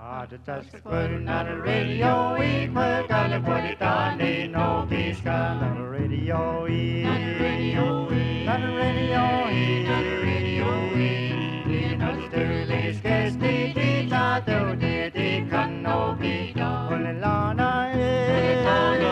Just putting on the radio, we put on the body down, they know peace come on the radio, on the radio, on the radio, on the radio, you know the stories, cause they thought they can no be done. When the Lana is,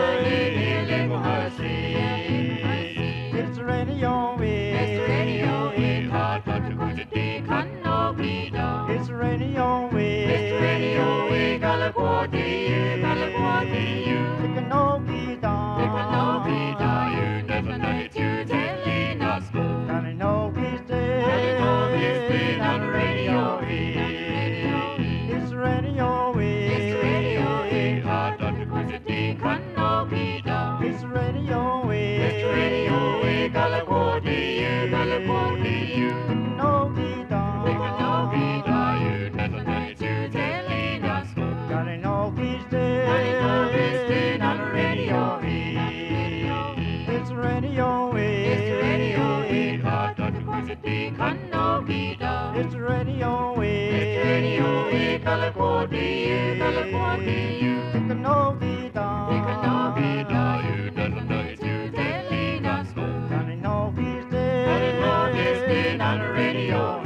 it's the radio, it's the radio, it's hard to go to the can no be done. It's the radio, it's the radio, we gotta go to you, it can no be done. It can no be done, you never know it, you telling us go. Gotta know he's dead, on the radio, it's the radio, it's the radio, hard to go to the can no be done. It's the radio, it's the radio, we gotta go to you, it can no be done. It can no be done, you never know it, you telling us go. Gotta know he's dead, on the radio, it's the radio, it's the radio, hard to go to the can no be done. It's the radio, it's the radio, we gotta go to you, it can no be done. It can no be done, you never know it, you telling us go. Gotta know he's dead, on the radio.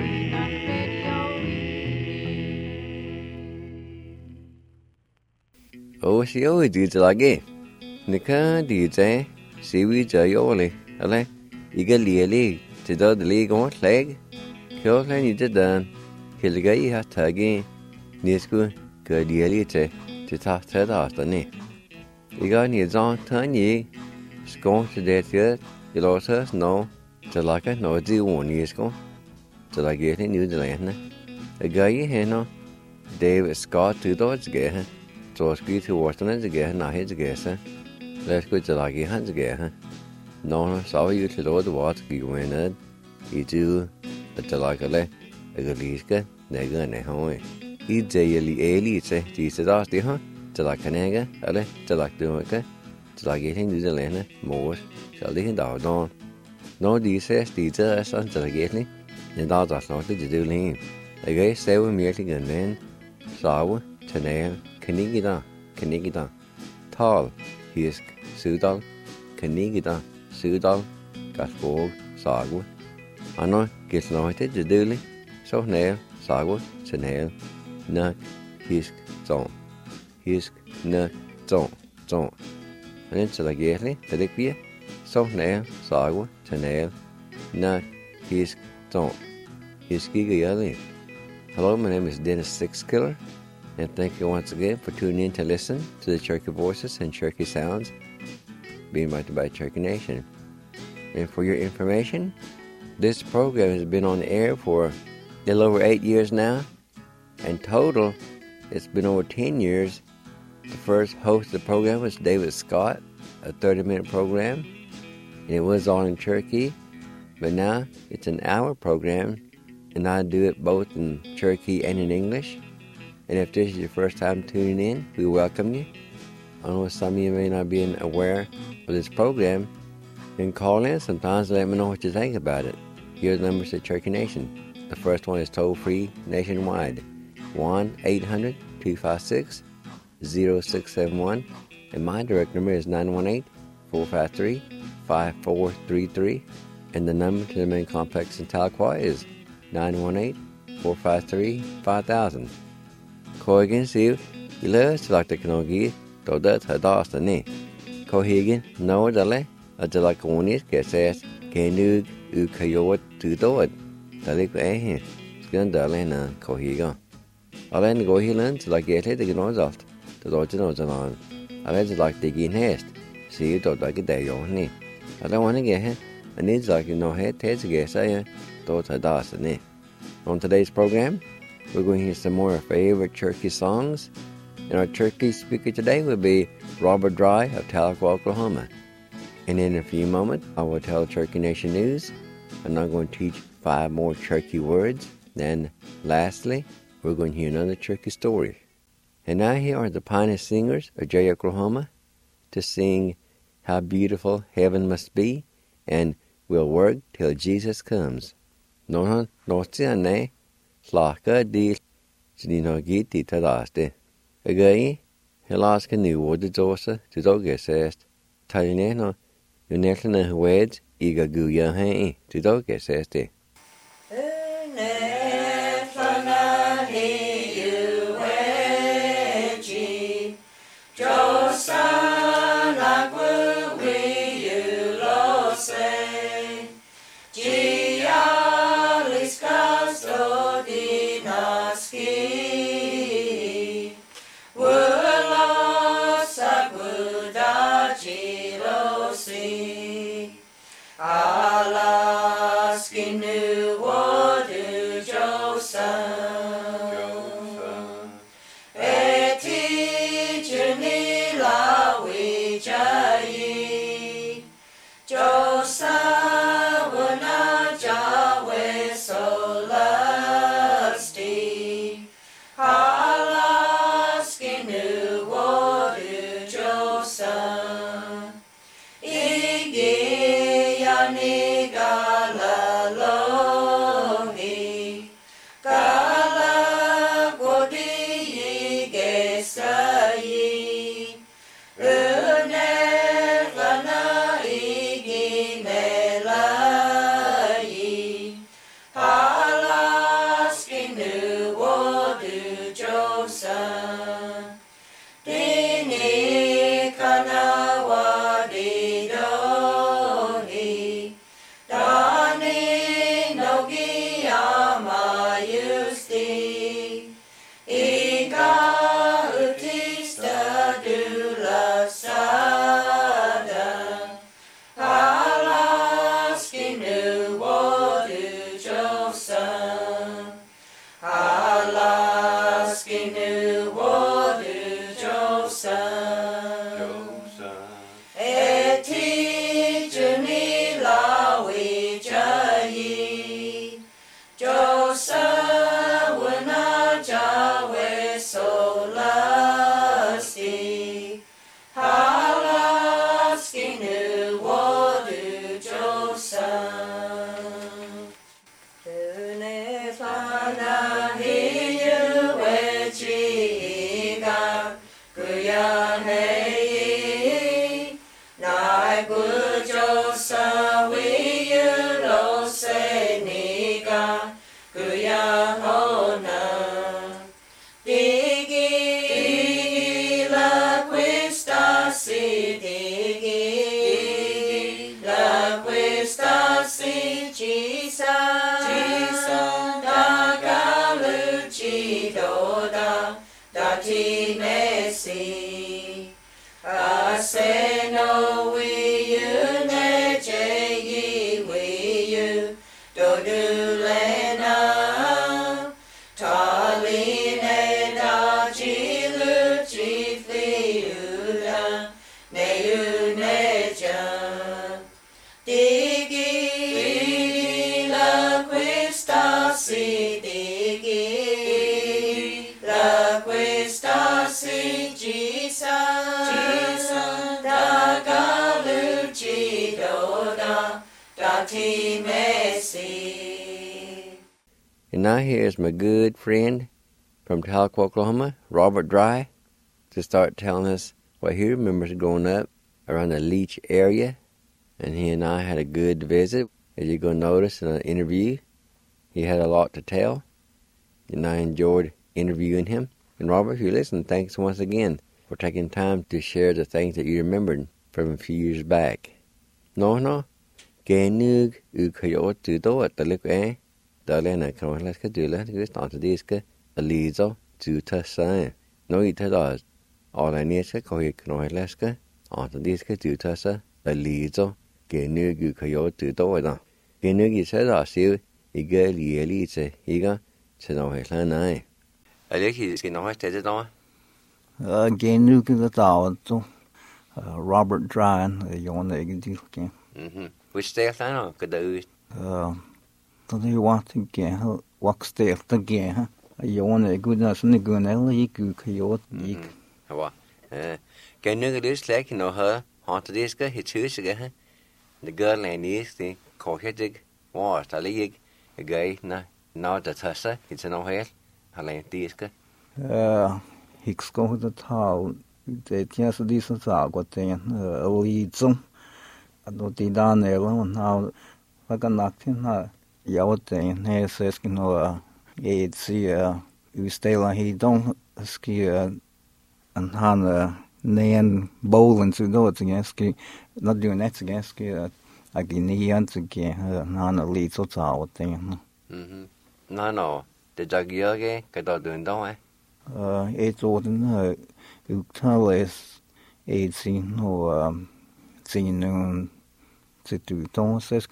Ôi đi lagi, nika đi chơi, siwi chơi ole, ale, iga lieli, chỉ đó đi có leg, kêu lên như thế đàn, khi lấy hạt thagi, nisku, cái lieli chơi, chỉ ta thấy đó nè, iga như zong thằng nhỉ, skon chỉ để chơi, lo sợ no, chỉ là cái nói gì muốn nisku, chỉ là cái này như thế này nè, iga như thế nó, David Scott từ đó cái ha. George to Washington together, not here together. Let's go to like hands together. No, so you to the water, you win it. You do, but the like a le, a galiska, nega and a home. Eat daily ailey, say, Jesus asked the huh? To like a nega, ale, to like the worker, to like getting to the land, more, shall they down on. No, these says, these are sons to the gately, and that's not to do lean. I guess they were merely good men, sour, Tanel, Kanigida, Tal, Hisk, Sudal, Kanigida, Sudal, Gasborg, Sagwa. Anna gets noted to Dooley, so nail, Sagwa, Tanel, Nut, Hisk, Zon, Nut, Zon. And it's like Gately, the Liquia, so nail, Sagwa, Tanel, Nut, Hisk, Zon, Hiskiga. Hello, my name is Dennis Sixkiller. And thank you once again for tuning in to listen to the Cherokee Voices and Cherokee Sounds being brought to you by Cherokee Nation. And for your information, this program has been on the air for a little over 8 years now. And total, it's been over 10 years. The first host of the program was David Scott, a 30-minute program. And it was all in Cherokee. But now it's an hour program. And I do it both in Cherokee and in English. And if this is your first time tuning in, we welcome you. I know some of you may not be aware of this program. You can call in sometimes and let me know what you think about it. Here's the numbers to Cherokee Nation. The first one is toll-free nationwide, 1-800-256-0671. And my direct number is 918-453-5433. And the number to the main complex in Tahlequah is 918-453-5000. Koigan siu, ila selakta kanogi, toda tadasta ne. Kohigan, no dale, a delaconis, cases, canug, ukayot, to do it. Dalik eh, scandalena, Kohigan. Alain Gohilan, like get it, the gnose the Lord knows along. I read like digging haste, see you don't like a day on me. I don't want to get it, I need like you know head, taste, guess I thought tadasta ne. On today's program, we're going to hear some more favorite Cherokee songs. And our Cherokee speaker today will be Robert Dry of Tahlequah, Oklahoma. And in a few moments, I will tell Cherokee Nation News. And I'm going to teach 5 more Cherokee words. Then, lastly, we're going to hear another Cherokee story. And now here are the Piney Singers of Jay, Oklahoma, to sing How Beautiful Heaven Must Be and We'll Work Till Jesus Comes. No, Slaka di så de nok gitt de til raste. Og gøy, helaske nivå det dåse, det dog sæst. Taljenæner, jo nærkende højt, ikke guja hæ, det dog sæst det. And now here's my good friend from Tahlequah, Oklahoma, Robert Dry, to start telling us what he remembers growing up around the Leech area. And he and I had a good visit. As you're going to notice in the interview, he had a lot to tell. And I enjoyed interviewing him. And Robert, if you listen, thanks once again for taking time to share the things that you remembered from a few years back. No, Genug ukayo to do it, the look eh? Darlene, can I let's do that? Just on to this, a lizo to Tessa. No, it does. All I need to call you, can I let's go on to this, to Tessa, a lizo, Genug ukayo to do it. Genug said, I see you girl, you elite, you got to know his line eye. I think he's going to stay it on. Genug the Dow, Robert Dry, you want to get it. Which staff I know could do it. Don't you want to get walk staff again? You want a good nurse and a good you could. What? Can you do like you know her? Haunted this guy, he chooses again. The girl and this thing, call her dig, was a league, a guy, not the Tessa, it's no hair. Halen tiska. Hicks go the town. The tias of this what thing, a lead some. I don't think down there alone now. Like a knocked thing, he says, it's you stay like he don't ski and han nan bowling to do it again ski, not doing that again ski, again, he ants again, han a lead so tall thing. No, the juggy, get out doing don't It's ordinary, you tell us, it's no, noon to do, don't says,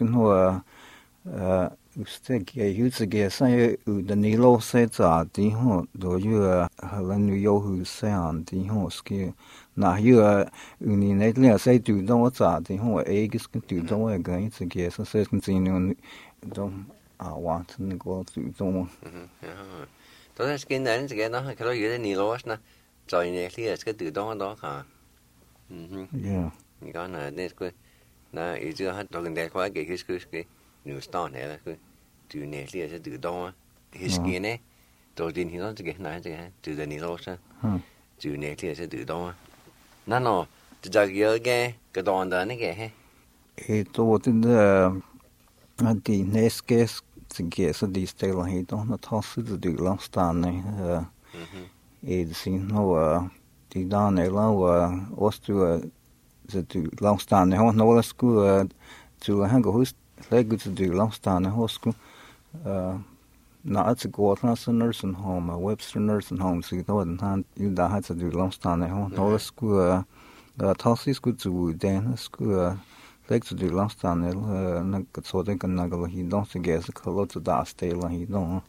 Ustek hutsige sai the nilo seta di ho do you halan yo hu san di ho ski na you uni netly sai du don za di ho egis du don again to get so says continue don want to go to don Đó là skin này cái nó cái đó dưới nilo na rồi này thì cái từ đó hả yeah 你讲呢那个那一直还到跟在块给cái new start này là cái từ này thì sẽ từ đó his skin này đầu tiên thì nó cái này cái từ the nilo sa từ này thì sẽ từ đó nóจะเยอะแกระดอนเดินนี่แกฮะตัวที่ดีเนสเกสสิ่งเกี่ยวกับดีสเตลให้ต้องนัทอสุดดูลองสตาร์เนี่ยสิ่งนู้ที่ด้านในเราออสเตรเลียจะดูลองสตาร์เนี่ยเราละสกูจูให้ก็หุ่นเล็กจะดูลองสตาร์เนี่ยเราสกูน่าจะกอดน่าจะ nursing home Webster nursing home สิ่งตัวนั้นอยู่ได้ให้จะดูลองสตาร์เนี่ยเราละสกูทอสิสกูจูเดนสกูleg to do last time na so den kan na go hi don se ges ko to da stay la hi don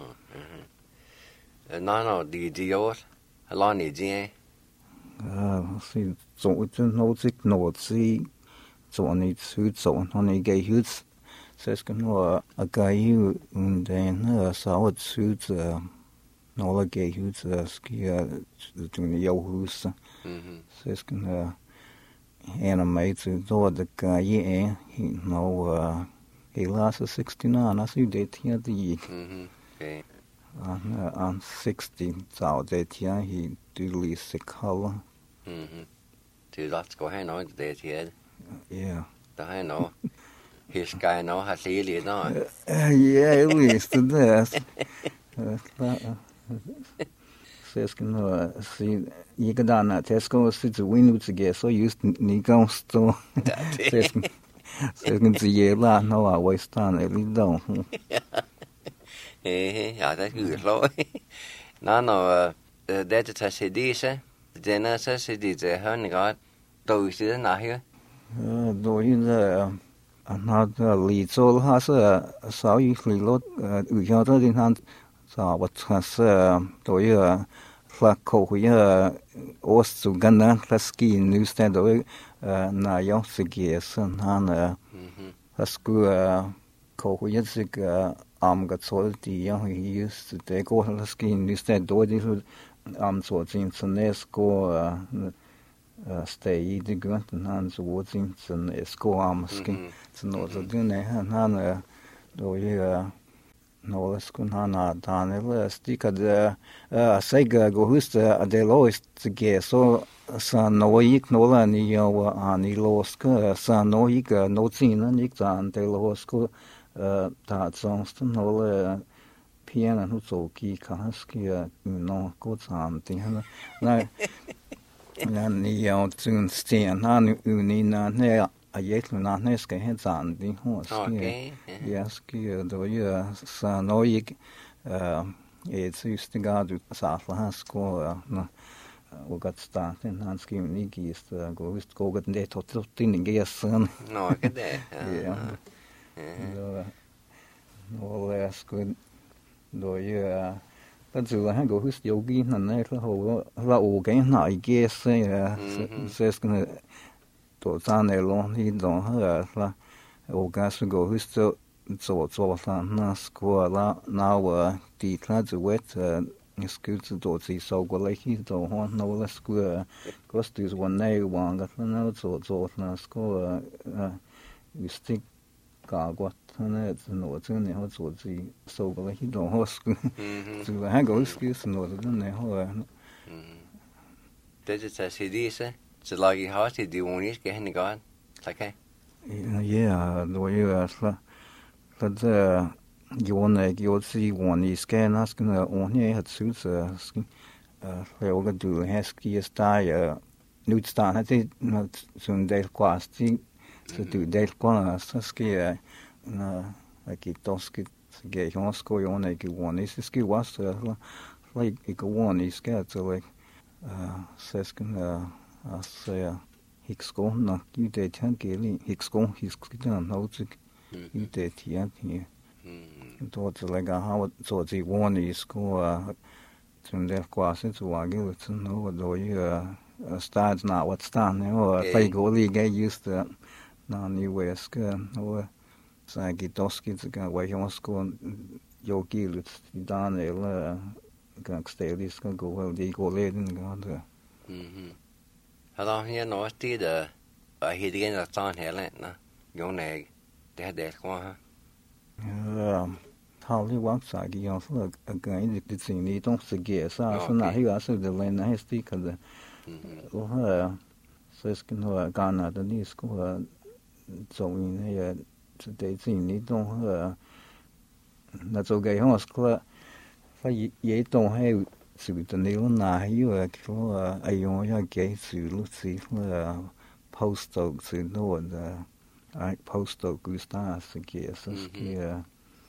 no di yo la ni ji si so uten no sik no si so ni su so no ni ge hu says kan no a guy you und den so su no la ge hu ski to ni yo hu says kan animated though the guy he no he lost 69 I see that here the okay on 60 so that here he released the color to lots go hay nói that here yeah the hay nói his guy know how see it no yeah at least that says can see you can down at Tesco sit the window to get so used ni go store says can see yeah la no I waste on it don't ja det är lov no det är så det så den är så det har ni got då är det nej då är det li så har så ju låt jag tror din hand så vad då är Flacco here ost zu ganna klaski newstand na yo sigeson han hasku ko huyetsik gat sol di yo used to go klaski newstand do di so tin sonesko stay the grunt han so wotin sonesko ski so no so dune han do ye no skun hana danel stika de sega go husta de loist ge so sa no ik no la ni yo ani loska sa no ik no tin ni tan de losko ta sonst no le piano hu so ki kaski no go tan tin na ni yo tun stien han uni na ne a jetlu na neske hetan di hoski yaski do ya sa noik it's used to go to Safla hasko na och gat start en han skrev ni gist gå just gå gat det tot tin gesen no det ja no läsko do ya但是han gå just yogi na ne la o gen na gesen ses kan då sanne lån i då här och ganska gå hus så na skola na de klads wet skut då så så gå like då hon no la skola kostus one day one gat na så na skola vi stick gott 他那是我这然后做自己收过来一种好事，就还搞事是我这然后啊。 这就是CD噻，是老一号是第五年给你讲，大概。 也啊，我也是，他这有那有自己往里干那是那往里还出是还有个度还是个打呀，你知道他这那从在挂是是度在挂是个那个都是个个像是个有那个往里是个瓦是了，一个往里是个就来是个那是。Hiksko na yute tian geli hiksko hiskidan hauzik yute tian tian. Tot lega ha tot zi woni sko zum der kwase zu wage zu no do stads na what stan no play goalie get used to na ni weska no sa gitoski zu ga wa jonsko yogi lut dan el ga stelis ga go di goalie den ga. Hello, here no sti the he again the song here na yung nag de kwa ha. 他哩往啥个样子个的经历东西给啥是哪一个是的来那是可的。我哈是跟干那的你是个中医那个是对经历东哈那做个样是个他也东还有是的那种哪有个哎呦要给是路是postal 是那的哎 postal 古啥是个是个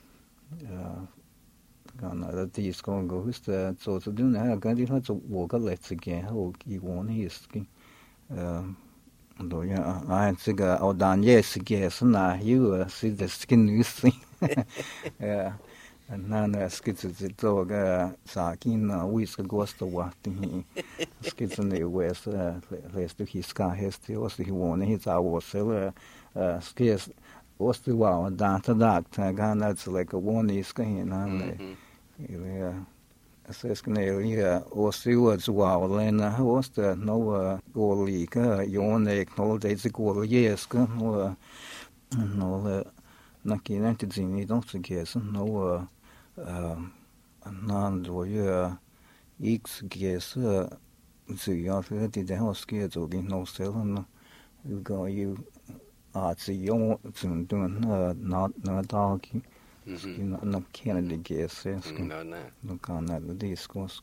干那的第一个个是做这种那个地方做我个来自己我以往的是个对呀哎这个澳大利亚是个是哪有是的是个女性那是个做个啥经呢为是个是话的是个那位是类似于是个是我是我那找我是了是个我是话我打他刚那是那个我那是个那嘞是个那个我是我是话我来那我是那个我里个有那个在这个也是个我那那个那的经历东西个是那我那我也X个是主要是的在我是个做的那些了呢如果有只用整顿那到去那看的个是那看那的 discuss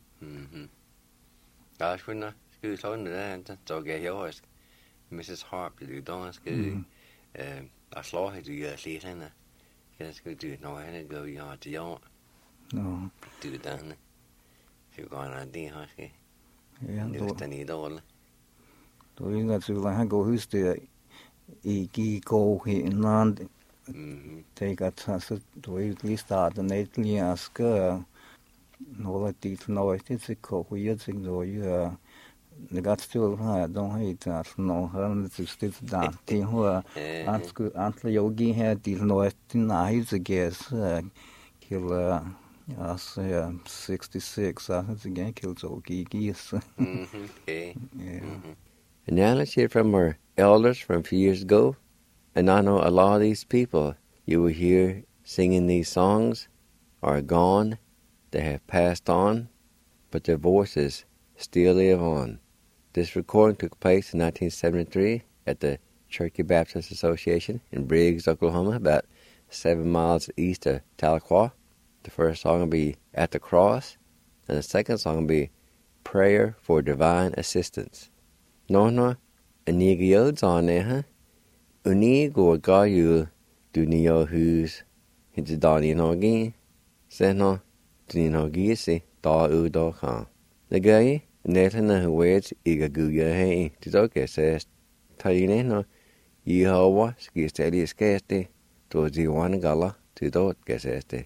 啊是呢是说呢做个有 Mrs. Harp 的东西个slå还是个谁呢cái cái chuyện nói này rồi họ chỉ có từ từ này thì còn là đi hết cái được tên gì đâu là tôi nghĩ là sự là hai câu hỏi từ ý kỳ câu hiện nan thì cái thật sự tôi lý giải từ này liền cái nó là tí nói thì sẽ câu hỏi gì rồi 내가 still don't hate no han still da ti ho antla yogi ha di no tin na his guess kill as 66 as again kill yogi is okay and now let's hear from our elders from a few years ago and I know a lot of these people you will hear singing these songs are gone they have passed on but their voices still live on. This recording took place in 1973 at the Cherokee Baptist Association in Briggs, Oklahoma, about 7 miles east of Tahlequah. The first song will be At the Cross, and the second song will be Prayer for Divine Assistance. No, anigiods on there, huh? Unigo gayu dunio who's into Donny Nogi, Seno, Dunino si da udo kan. The guy. Nathan who waits eager guya hey to talk says Taine no Yehovah skisteli skeste to the one gala to dot geseste.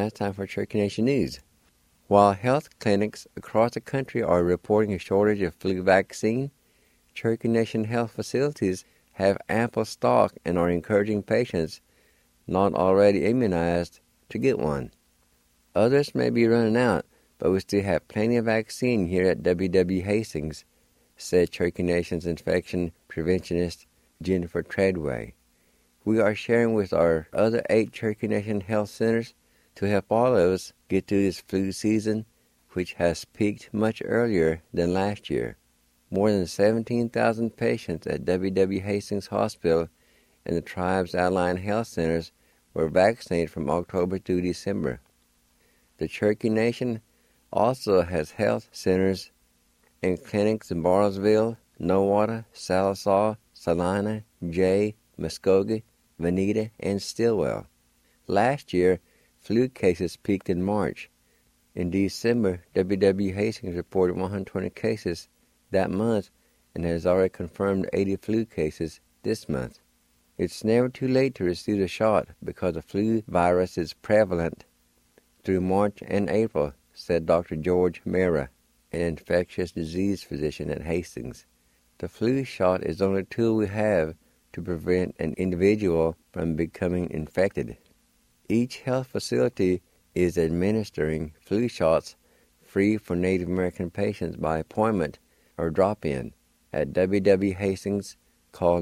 it's time for Cherokee Nation News. While health clinics across the country are reporting a shortage of flu vaccine, Cherokee Nation health facilities have ample stock and are encouraging patients not already immunized to get one. Others may be running out, but we still have plenty of vaccine here at W.W. Hastings, said Cherokee Nation's infection preventionist Jennifer Treadway. We are sharing with our other 8 Cherokee Nation health centers to help all of us get through this flu season, which has peaked much earlier than last year. More than 17,000 patients at W.W. Hastings Hospital and the tribe's allied health centers were vaccinated from October through December. The Cherokee Nation also has health centers and clinics in Bartlesville, Nowata, Sallisaw, Salina, Jay, Muskogee, Veneta, and Stillwell. Last year, flu cases peaked in March. In December, W.W. Hastings reported 120 cases that month and has already confirmed 80 flu cases this month. It's never too late to receive a shot because the flu virus is prevalent through March and April, said Dr. George Mera, an infectious disease physician at Hastings. The flu shot is the only tool we have to prevent an individual from becoming infected. Each health facility is administering flu shots free for Native American patients by appointment or drop-in. At W.W. Hastings, call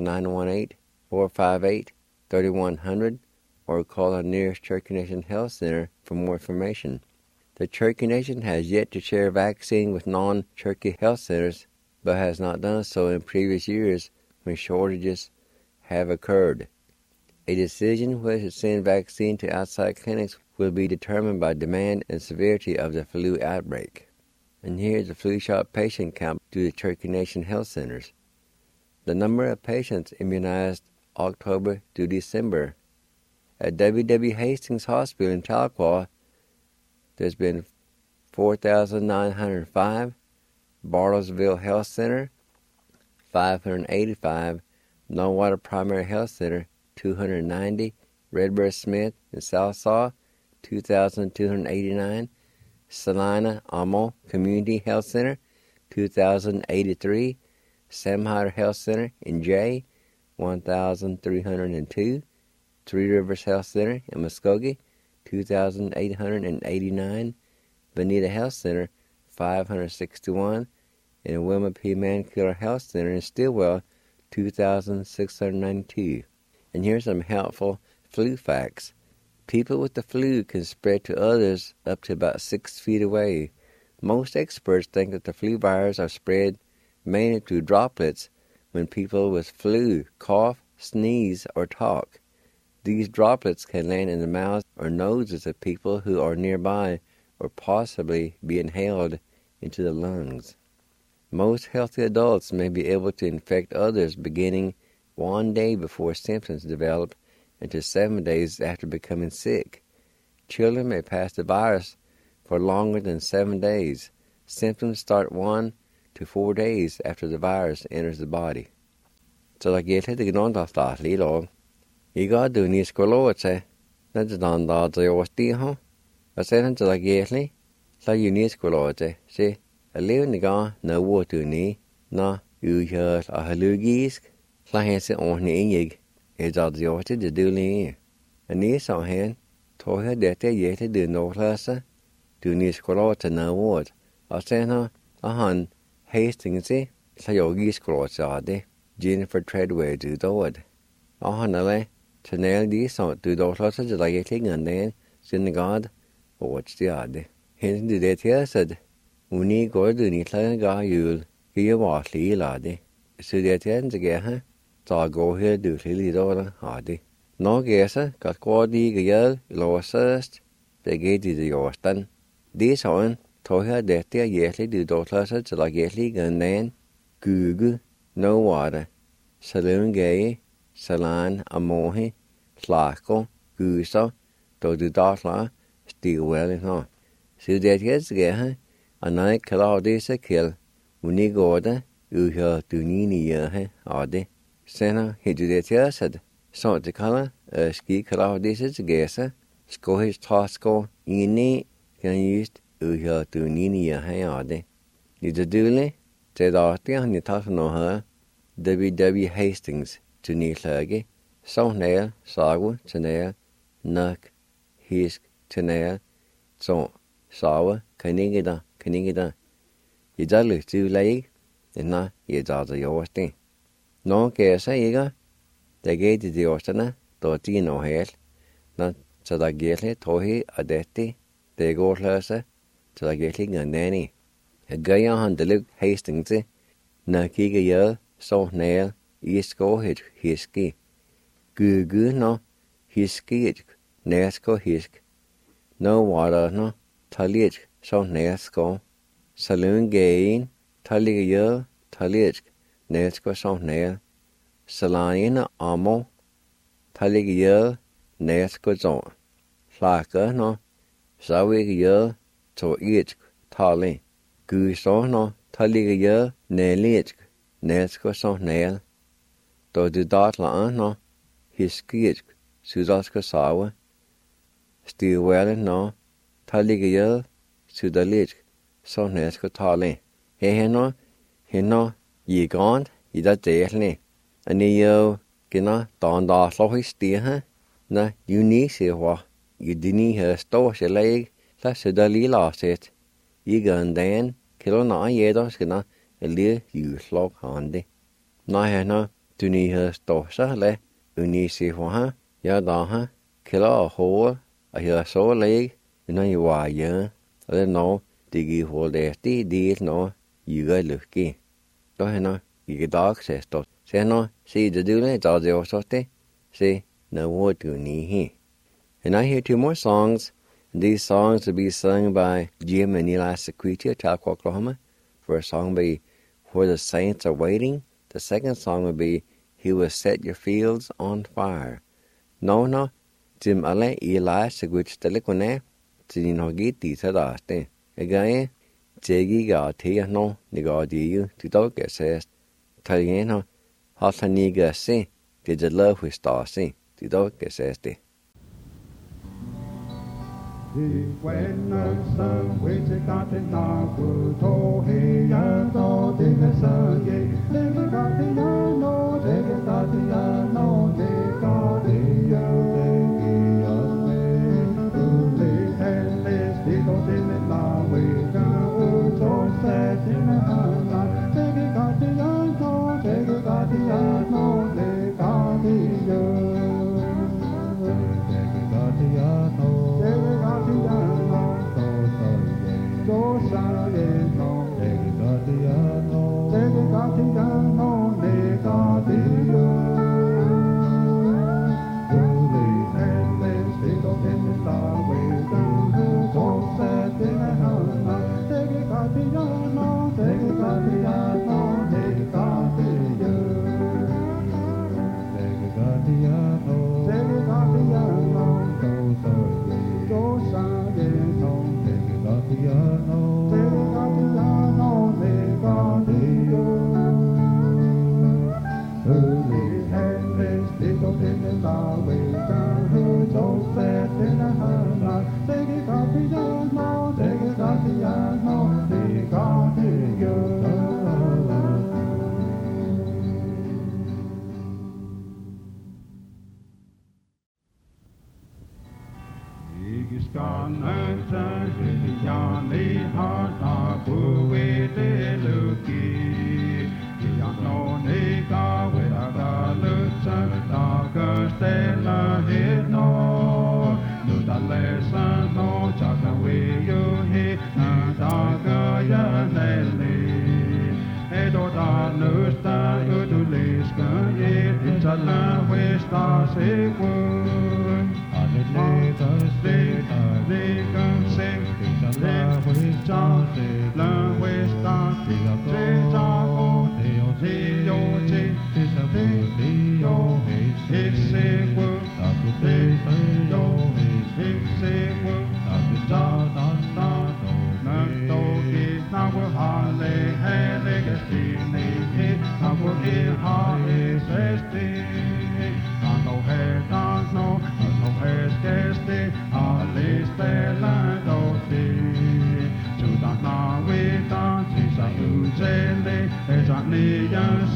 918-458-3100 or call our nearest Cherokee Nation Health Center for more information. The Cherokee Nation has yet to share vaccine with non-Cherokee health centers, but has not done so in previous years when shortages have occurred. A decision whether to send vaccine to outside clinics will be determined by demand and severity of the flu outbreak. And here's the flu shot patient count through the Cherokee Nation health centers. The number of patients immunized October through December. At W.W. Hastings Hospital in Tahlequah, there's been 4,905, Bartlesville Health Center, 585, Nowata Primary Health Center, 290, Redbird Smith in Sallisaw, 2,289, Salina Amo Community Health Center, 2,083, Samhire Health Center in Jay, 1,302, Three Rivers Health Center in Muskogee, 2,889, Veneta Health Center, 561, and Wilma P. Mankiller Health Center in Stillwell, 2,692. And here's some helpful flu facts. People with the flu can spread to others up to about 6 feet away. Most experts think that the flu virus are spread mainly through droplets when people with flu cough, sneeze, or talk. These droplets can land in the mouths or noses of people who are nearby or possibly be inhaled into the lungs. Most healthy adults may be able to infect others beginning 1 day before symptoms develop and to 7 days after becoming sick. Children may pass the virus for longer than 7 days. Symptoms start 1 to 4 days after the virus enters the body. So like you said, you don't start little. You got to do this color, that's done that your steel, I said, like you so you need color, see, a little nigga, no water knee, no, you hear a halugis, like on the egg, is all the order to do me. And this on hand, told her that they yet to do no lesser, do this color to no word. I said, a hun, Hastings, so your geese clothes are they, Jennifer Treadway do the word. A hun, to nail these out to those lots of like getting and then, synagogue, or what's the odd. Hence the death here said, Uni go to Nitla Gayul, give what Lee laddy. So that ends again, so I go here do Lily Dollar hardy. No guesser, got quaddy girl, lowest, they gave the Yorston. This on, told her that they yetly do those lots of like getting and then, Google, no water. Saloon gay. Salan, Amohi, Slaco, Guso, do Dotla, Stillwell in her. So that gets again, a night Claudius a kill, Unigorda, Uha Dunini, Adi. Senna, he do that said, so the color, a ski Claudius is a guesser, skohis tasko ini kan just uha tu nini ya hayade. Ni de dule te dartia ni tasno ha W. Hastings to ni lage so nail sagu tnea nak hisk tnea so sawa kaningida idalu tu lay na idada yosti no ke sa iga de ge di ostana to tino hel na tada gele tohi adeti de gorlasa tada gele ganani gaya handelu Hastings na kiga ya so nail isko hit hiski gugu no hiski nesko hisk no water no talit so nesko saloon gain talia talit nesko so nail salina amo talia nesko zo flaka no sawiga to it tali gu so no talia nelit nesko so nail do du dat la no hiskiet sudaska sawa stiwele no talia sudalit so nesko tali heno yigond ida delni ani yo gina da lohis ha na uni se wa yidini ha sto se leg la sudali la set yigandan kilo na yedos gina eli yuslog hande na hena tuni ha sto sa le uni se wa ya da ha kilo ho a ya so leg na yiwa ya le no digi ho de di no yuga luki do hena yidag se sto se no see the dule da de osote se na wo tuni hi. And I hear 2 more songs. These songs will be sung by Jim and Eli Sequita, Talco, Oklahoma. First song will be Where the Saints Are Waiting. The second song will be He Will Set Your Fields on Fire. No, Jim Ale Eli Sequita Telecone, Tinogiti Tadaste. Again, Jegi Gatia no, Negadiu, Tidoka says, Talieno, Hasaniga se, did the love with star se, Tidoka says the. When the sun waits a got in Naku, to he and no, dig a sun, ye, dig a got in no, dig a got in no, dig a dig a and let's dig out in the law, we go, so sad in the hand, dig a got in no, dig a got in no, dig a dig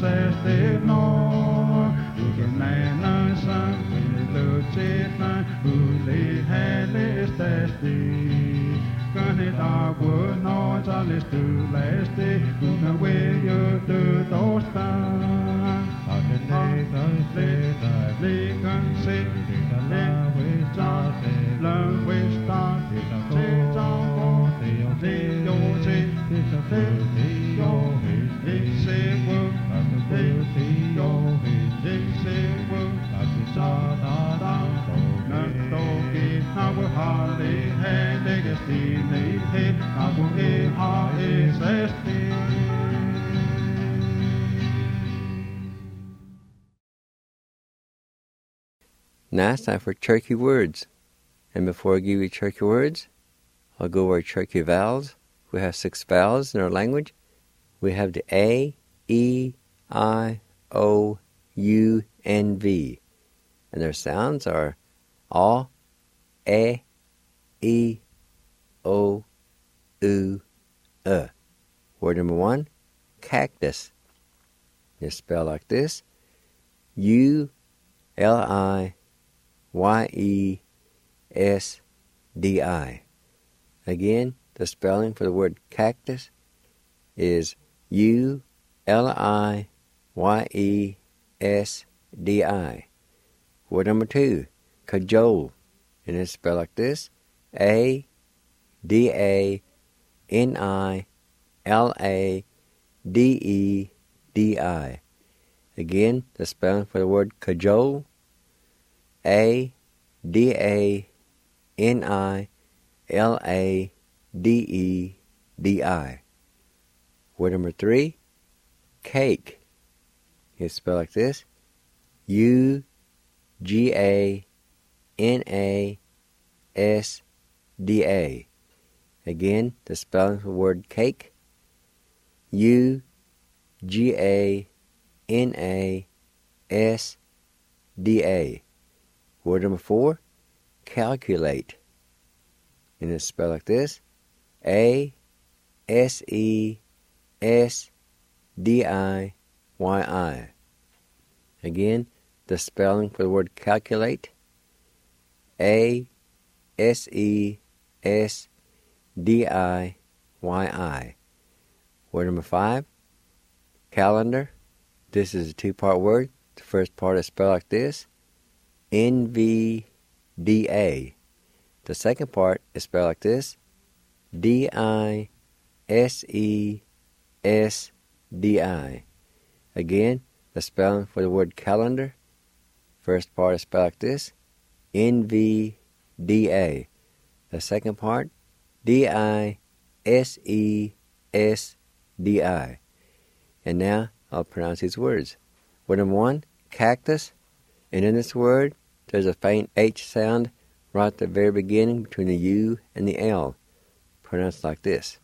seste no, ugenena san, lu chitna, uli hele stesti. Kanita wo no chalis tu lesti, una we yo tu dostan. Akene kanse, li kanse, la we cha, la we sta, che cha mo, te yo che, te yo he, se wo, te yo he, se wo, cha da da, na to ki na wo ha le he le ge sti le he, na wo he ha e se sti. Now it's time for Cherokee words. And before I give you Cherokee words, I'll go over our Cherokee vowels. We have 6 vowels in our language. We have the A, E, I, O, U, and V. And their sounds are A, E, O, U, Word number 1, cactus. It's spelled like this: U-L-I-Y-E-S-D-I. Again, the spelling for the word cactus is U-L-I-Y-E-S-D-I. Word number 2, cajole. And it's spelled like this: A-D-A-N-I-L-A-D-E-D-I. Again, the spelling for the word cajole: A-D-A-N-I-L-A-D-E-D-I. Word number 3, cake. It's spelled like this: U-G-A-N-A-S-D-A. Again, the spelling for the word cake: U-G-A-N-A-S-D-A. Word number 4, calculate. And it's spelled like this: A-S-E-S-D-I-Y-I. Again, the spelling for the word calculate: A-S-E-S-D-I-Y-I. Word number 5, calendar. This is a 2-part word. The first part is spelled like this: N-V-D-A. The second part is spelled like this: D-I-S-E-S-D-I. Again, the spelling for the word calendar. First part is spelled like this: N-V-D-A. The second part, D-I-S-E-S-D-I. And now I'll pronounce these words. Word number 1, cactus. And in this word, there's a faint H sound right at the very beginning between the U and the L. Pronounced like this: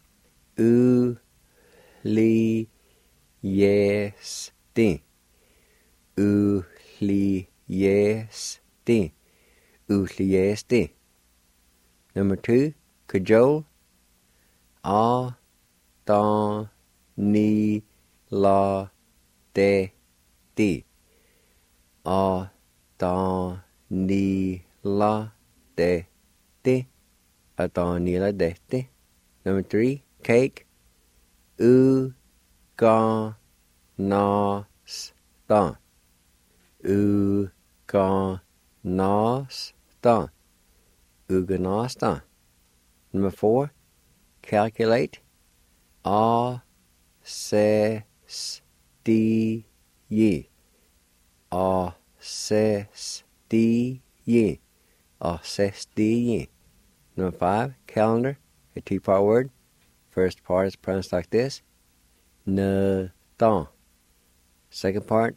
U-Li-Yes-Ti. U-Li-Yes-Ti. U-Li-Yes-Ti. Number 2, cajole. A-ta-ni-la-te-ti. A-ta-ni-la-te-ti. A-ta-ni-la-te-ti. Number 3, cake. U-ga-nas-ta. U-ga-nas-ta. U-ga-nas-ta. Number 4, calculate. A-se-sti-yi. A-se-sti-yi. A-se-sti-yi. Number 5, calendar, a 2-part word. First part is pronounced like this: ne-ta. Second part,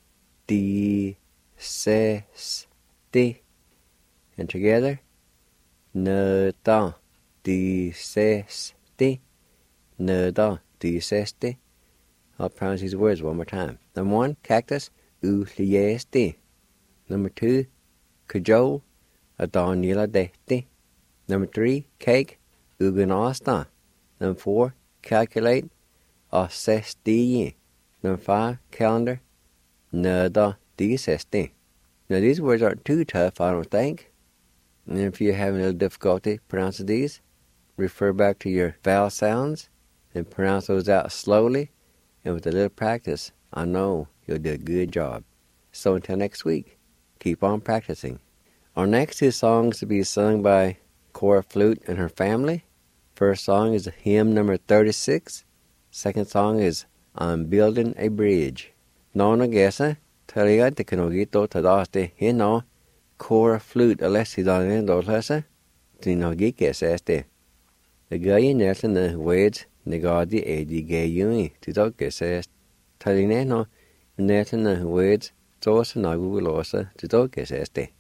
di-se-sti. And together, ne-ta, di-se-sti. Ne-ta, di-se-sti. I'll pronounce these words one more time. Number 1, cactus. U-li-ye-sti. Number 2, cajole. A-ta-ni-la-te-ti. Number 3, cake. U-ga-nas-ta. Number 4, calculate. A-se-sti-yi. Number 5, calendar. Nada diseste. Now these words aren't too tough, I don't think. And if you're having a little difficulty pronouncing these, refer back to your vowel sounds and pronounce those out slowly. And with a little practice, I know you'll do a good job. So until next week, keep on practicing. Our next 2 songs to be sung by Cora Flute and her family. First song is hymn number 36. Second song is I'm Building a Bridge. Nona gesa, taliga te kanogito tadaste hino, Cora Flute alessi danen dolhasa, tinogi geseste. The guy nelson the words negadi edi gayuni to dog gesest. Talineno nelson the words tosa nagulosa to dog geseste.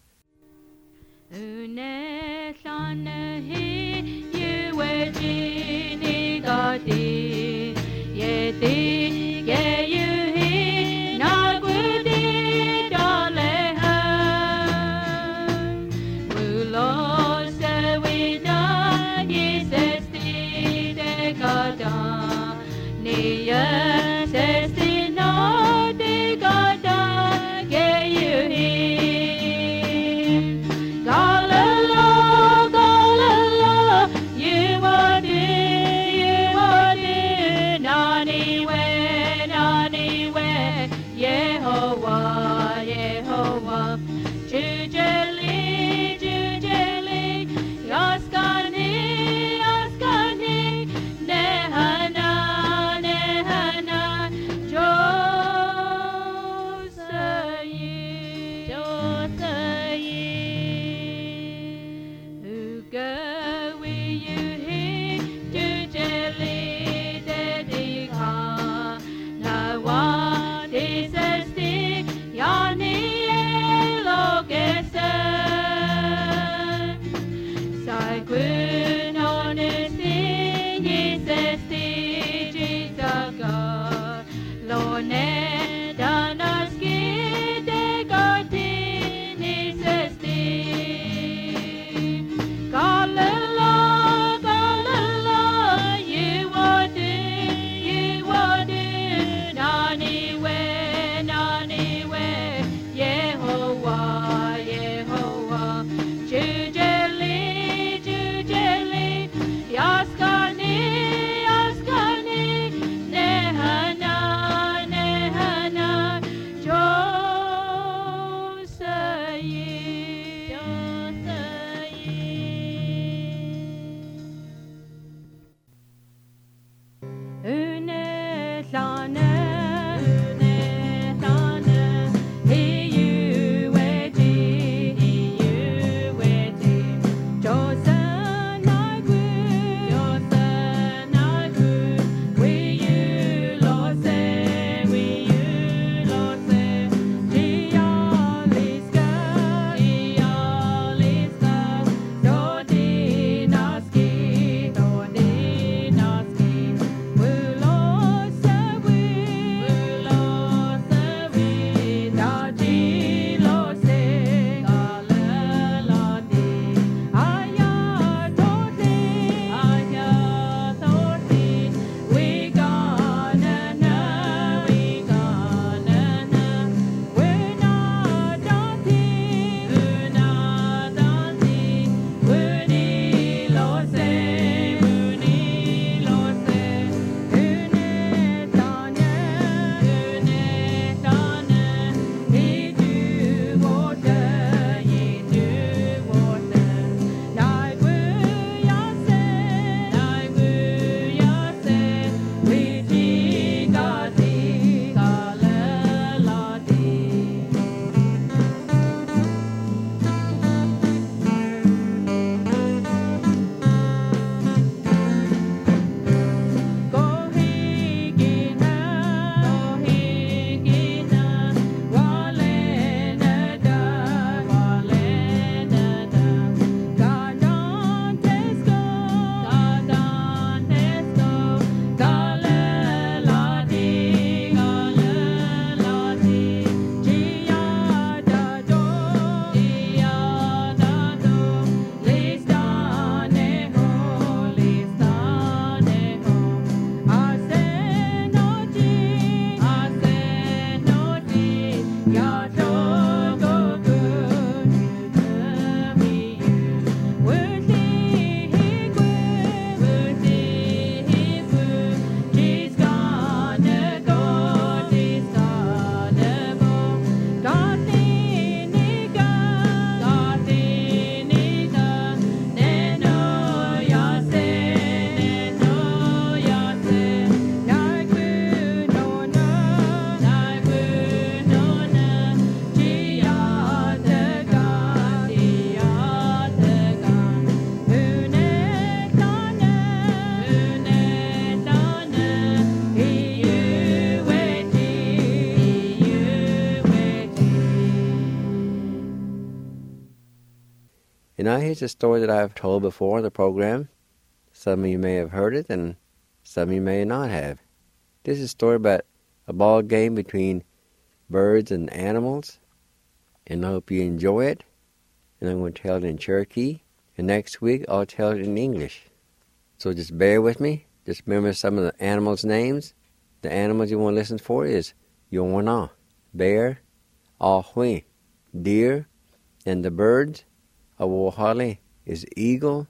And now here's a story that I've told before in the program. Some of you may have heard it, and some of you may not have. This is a story about a ball game between birds and animals, and I hope you enjoy it. And I'm going to tell it in Cherokee, and next week I'll tell it in English. So just bear with me. Just remember some of the animals' names. The animals you want to listen for is Yona, bear, Ahui, deer, and the birds, Awohali is eagle,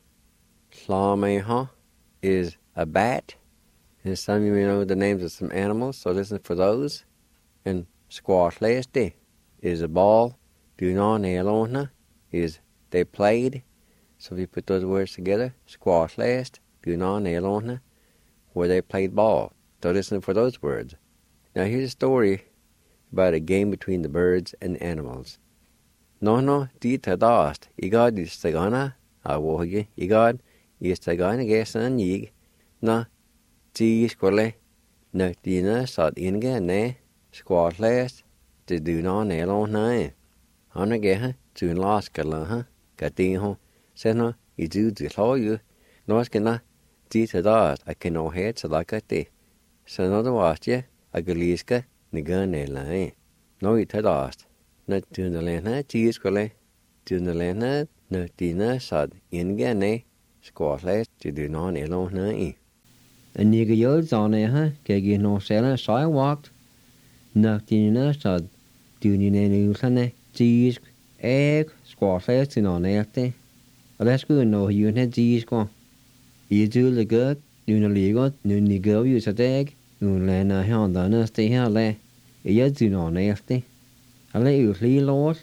Slameha is a bat, and some of you may know the names of some animals, so listen for those. And Squashleste is a ball, Dunonelona is they played. So if you put those words together, Squashlest, Dunonelona, where they played ball. So listen for those words. Now here's a story about a game between the birds and animals. No, di tadast, igad is tagana, awohige, igad is tagana gesan yig, na, ti skole, na dina sad inga ne, squatlest, to do non elon nae. Anna geha, to last galaha, gatiho, sena, idu to law you, noskina, di tadast, I can no head to like a day. So another was ye, a galiska, nigan elae. No it tadast. Na tunalena tiskole tunalena na tina sad ingane squatle to do non elon na. A nigga yods on ha kegi no sela sidewalked na tina sad tunine usane tisk egg squatle to non elte. Let's go no you ne tisko. You do the good nunaligo nunigo use a egg nunlena handana stay hele. You do non elte. Alle uthli lord.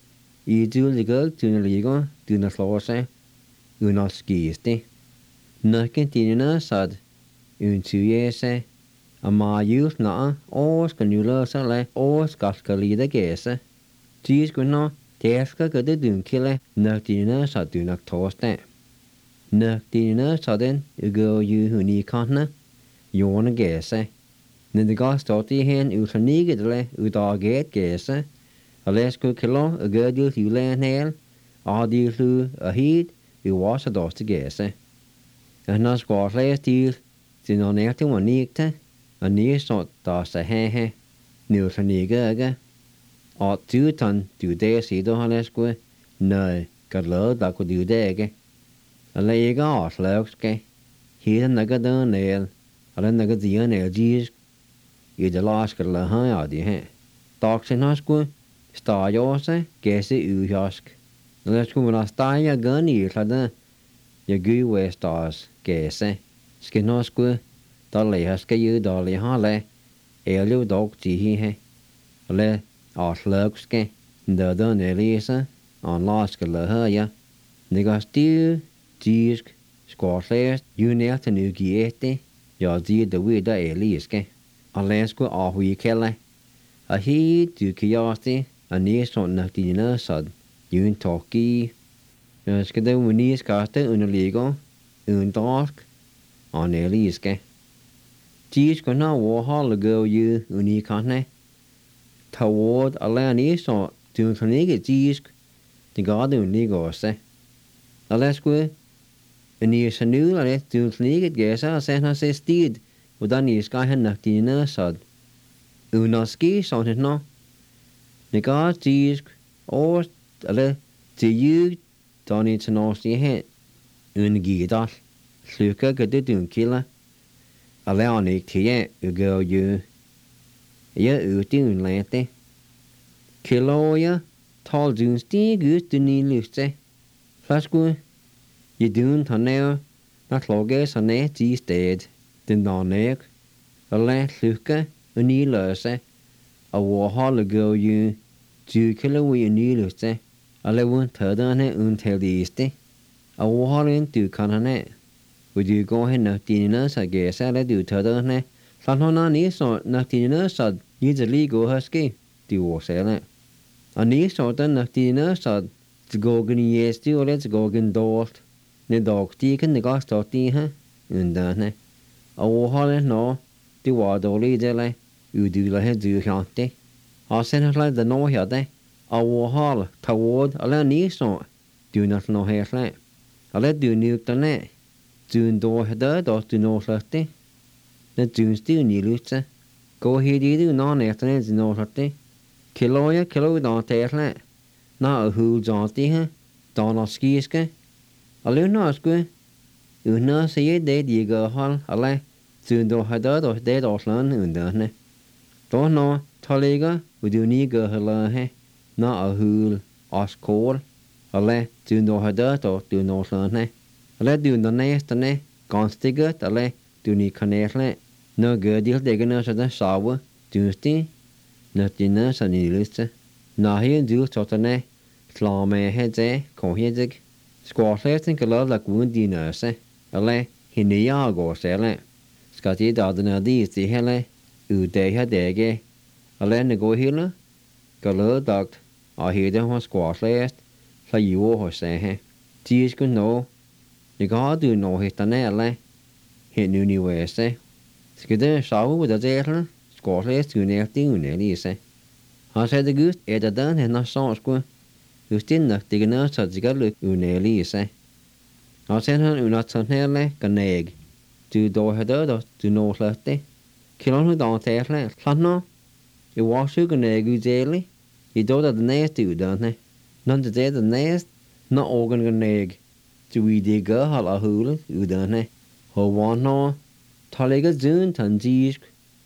I do the girl to the ligo, do not lose, not skiste. Nothing dinner sad, 2 years, a ma youth na, or scanula sale, or scascalida gese. Cheese could not, teska good the doom killer, not dinner sad do not toast that. Not dinner sudden, you go you who need continent, you want to gese. Then the gas started hen utanigidle, udaget gese. A less good kilo, a good deal to land nail, all deal to a heat, you wash a dust to guess. And not squash last deal, to no nectar one nectar, a near sort dust a he, new to nigga, or 2 ton, 2 days, see the halesque, no, got low, that could do dagger. A leg off, lurkske, here a nugget down nail, or a nugget the nail jeez, you the last got a high out your hand. Dogs in husque. Stajose, gese ujask. Let's go with a staja gun irlada. Ya gu westas, gese. Skinosque, dolly haske you dolly hale. Elio dog tihi. Le, aslugske, the dun elisa, on laska lahaya. Nigas dew, jisk, squatlest, you nail to new giete. Ya did the wida eliske. Alensko ahui kelle. A he do kiasti. A near sort nachtina sad, un talkie. Skade unis caste unaligo, dark, on eliske. Cheese can now war hall go you unicane. Toward a lani sort to nigga cheese, the garden nigose. A lesque, a near sanu, a let to nigga gesa, send us a steed, with a near sky and nachtina sad. Unaski, sonnet no. The God sees, or to you, don't need to know the head. Ungidal, Sluka got the doom killer. Allow Nick to yet, you go you. Ya doon lente. Kiloya, tall doon stig ut du ni luste. Flasku, you doon tonel, not loges on net these dead. Den doneg, a let Sluka, uni lurse. A war hall go you. 2 kilo we niluste, a lewun tadane until the easte. A warren do canane. Would you go ahead noctinas, I guess, I do tadane. Sanhona nis or noctinas, I'd usually go husky, do war sell. A nis or the noctinas, I'd go gin yes, do let's go gin dort. The dog taken the gas torti, huh? Undane. A warren no, do what only dele, you do like do hante. I sent her like the no here, a war hall toward a la nison. du not no hair flat. I let do new than that. June door had or do no flirty. The June still need lutsa. Go here, do non after it, no flirty. Kilo don't tear flat. Not a who jaunty, huh? Don't not skiska. I learn no square. You know, say ye dead, you go hall, a lay. June door had or dead or land, and done. Don't know, Toliga, we do need go her he. Not a who, os coal. A lay, June door had or do no land he. A lay do the nest and eh, gone stigger, a lay, do need connect. No good deal digging us at the sour, Tuesday. Not dinner, and you list. Now here do totane, flaw me heads eh, cohesive. Squash think a lot like wound dinners eh. A lay, he near go sell. Scotty Dodden these the hele, day had dege. A lay go healer. Gallo duct, I hear them on squash last, for you or say he. Tears could know. You got do know hit the nail. He knew new way say. Skidder shower with a zettel, squash last to near thing, Elise. I said the goose, Ed done had not saw school. You still not digging us at the good look, Elise. I sent her not some hairle, an egg. To do her dog to no lefty. Kill on who don't take left. No. You wash you an egg daily. You do that the nest do, don't they? None to say the nest, not organ an egg. To we dig a hall hula, you don't they? Ho want no. Taliga zun tan jisk.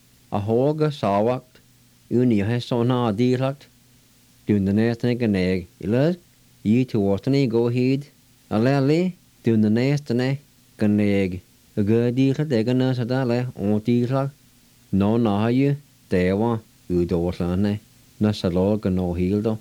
A hoga sawakt. You need has so na dealakt. Doing the nest an egg. You look, ye to water go heed. A lally, doing the nest an egg. A good deal at egg and nurse at that on dealak. No, na you, there one, you do son. Not a log and no heel.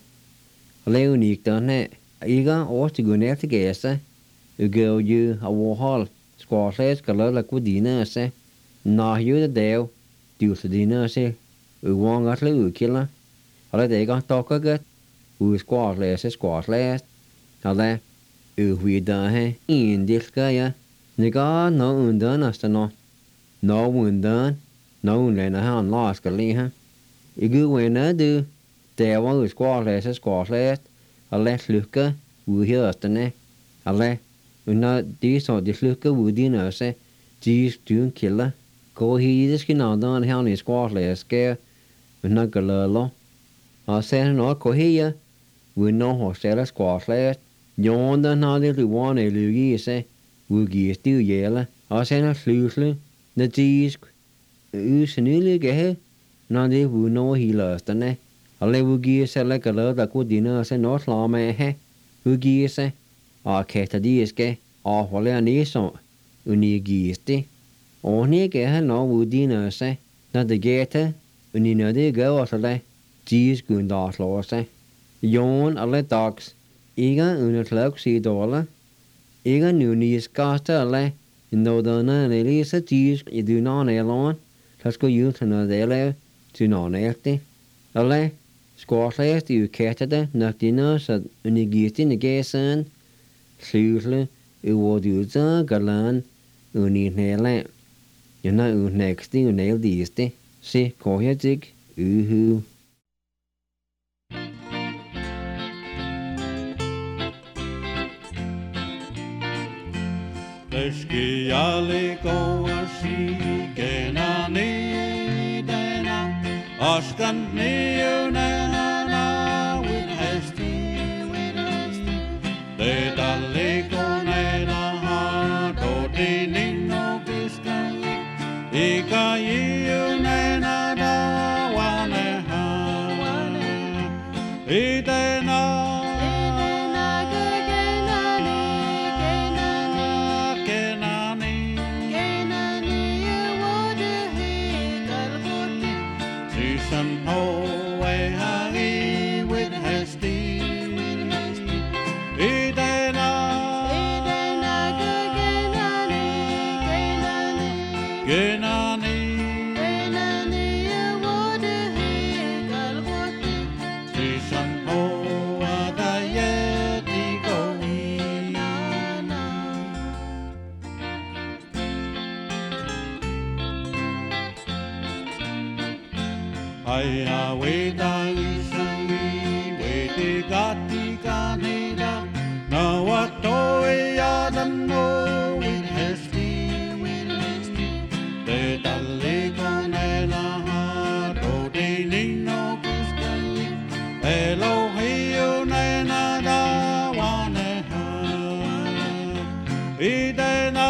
A leonic done it. Eager or to go near to guess. You go you a war hall. Squash less color like with dinner, say. Nah, you the dale. Do the dinner, say. We won't got you killer. I let they got talk a good. We squash less. Now that, if we done, in this guy, the god no undone us to know. No undone, no then a hand lost a leha. You go when I do. There one squash less. I let Luca, we hear us the neck. I let. Not this or this look would dinner say, geez, doing killer. Go he this can on down how his squash lay scare. When not go low. I said no go here. We know how sell a squash last. Yonder now little one a lugi say, we give still yellow. I said a sluice, the geez. You snilly get not if we know he lost the neck. I let we give say like a lot that good dinner say not law me he. We give say. A kæta diske, a holde nison, unigisti. Oni ge no udina se, na de gete, unina de go atale, jees gundar se. Jon alle dogs, iga unatlok si dollar. Iga nunis kasta alle, no dana elisa jees, you do non alone, let's go you to no dele, to non erti. Alle, squash last you kæta de, nakdina sa unigisti negasan. Slutle, you do galan, uni nail. You're not next thing you nail these day. See, call your jig, oohoo. Eski alle go a si gena ni dena. Oskan ni na with hasty. De dalle con la ha do de nino disca. Ika you na da wane ha. Idena. Aya we da isami we de gati kaneda na toy adam no with hasty. De dalle con la do de nino kuskali. Elo hio na na da wane ha. Idena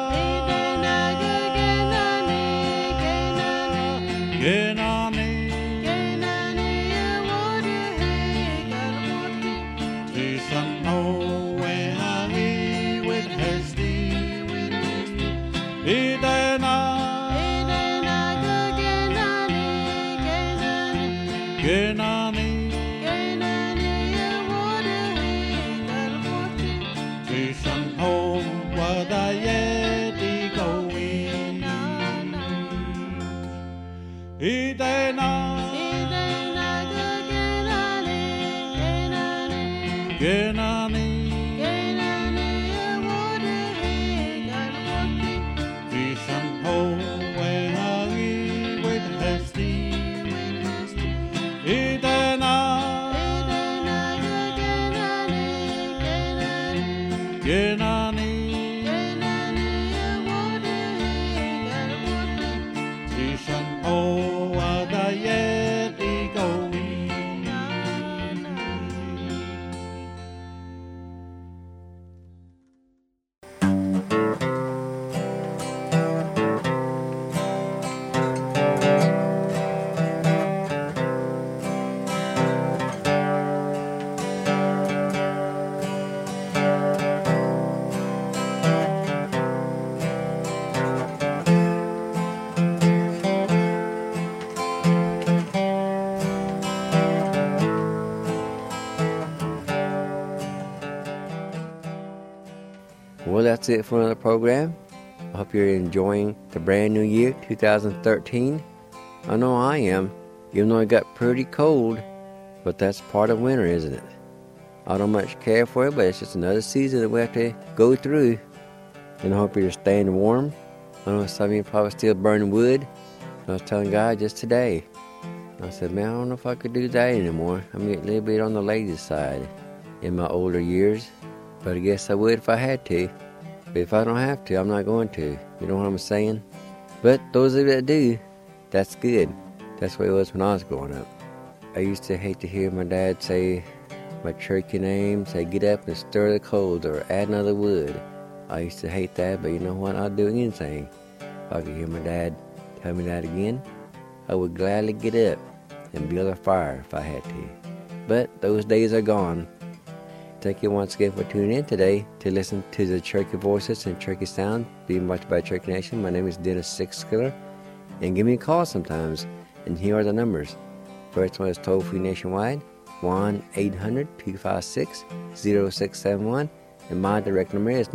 Well, that's it for another program. I hope you're enjoying the brand new year, 2013. I know I am, even though it got pretty cold, but that's part of winter, isn't it? I don't much care for it, but it's just another season that we have to go through. And I hope you're staying warm. I know some of you probably still burning wood. I was telling God just today, I said, man, I don't know if I could do that anymore. I'm getting a little bit on the lazy side in my older years, but I guess I would if I had to. But if I don't have to, I'm not going to. You know what I'm saying? But those of you that do, that's good. That's the way it was when I was growing up. I used to hate to hear my dad say my turkey name, say get up and stir the coals or add another wood. I used to hate that, but you know what? I'd do anything. If I could hear my dad tell me that again, I would gladly get up and build a fire if I had to. But those days are gone. Thank you once again for tuning in today to listen to the Cherokee Voices and Cherokee Sound being watched by Cherokee Nation. My name is Dennis Sixskiller, and give me a call sometimes, and here are the numbers. First one is toll-free nationwide, 1-800-256-0671, and my direct number is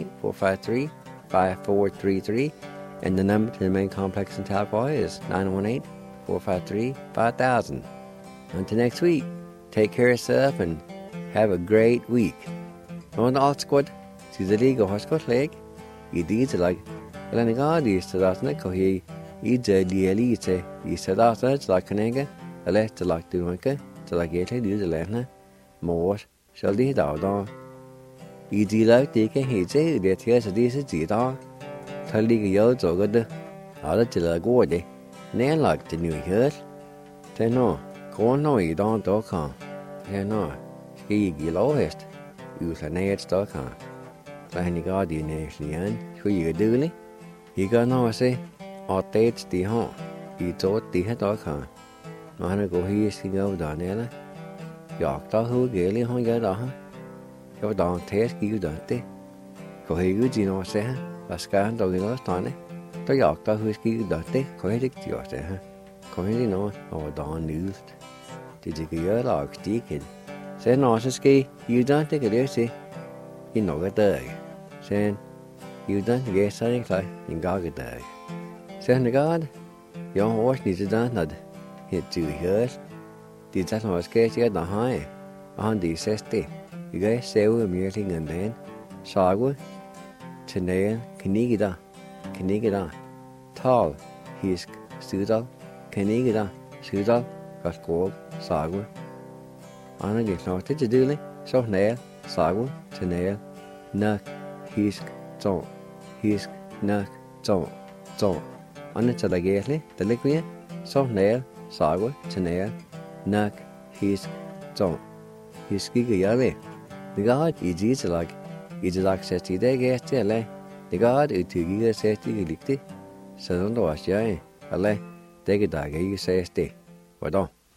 918-453-5433, and the number to the main complex in Tahlequah is 918-453-5000. Until next week, take care of yourself and have a great week. On the Squad, to the League of Hospital Lake, you did like Lanagadi, so that's not he. You did the elite, you said that's like an egg, a letter like the winker, to like get to do the lerner. More shall be down. You did like taking his head, that here's a decent dog. Tell the yards or good. I'll tell a gordy. Nan like the new years. Say no, go on, no, you don't talk on. Say no. He lowest. Use a net stock on. Tiny guardian nation, who you do, you got no say, or tates the home. You thought the head dog on. No, go here, sing over Donella. York dog who gaily hung your dog. Your dog taste you don't they? Go here, you know, say, Pascal dog in last time. The York dog who's you don't they? Go ahead, you say, go ahead, you know, or Don news. Did you get your dog sticking? Say no, ski, you don't take a dear see. You know a day. Saying, you don't get something like in God a day. Saying to God, your horse needs to done that. Hit 2 years. Did that horse get you at the high? On the 60. You guys say we're meeting and then. Sagu, Chanayan, Kanigida, Tall, Hisk, Sudal, Kanigida, Sudal, Gaskog, Sagu. Anna get no to do, so nail, sagu, to nail, nak, hisk, to, hisk, nak, to. Anna talagele, talikuya, so nail, sago, chanail, nak, hisk, to. Hiski gayale. The god ijisalag, ijisak seti de getele. The god utugiga seti gilikti. Sadondo asyae, ale, degedage sesti. Wadon.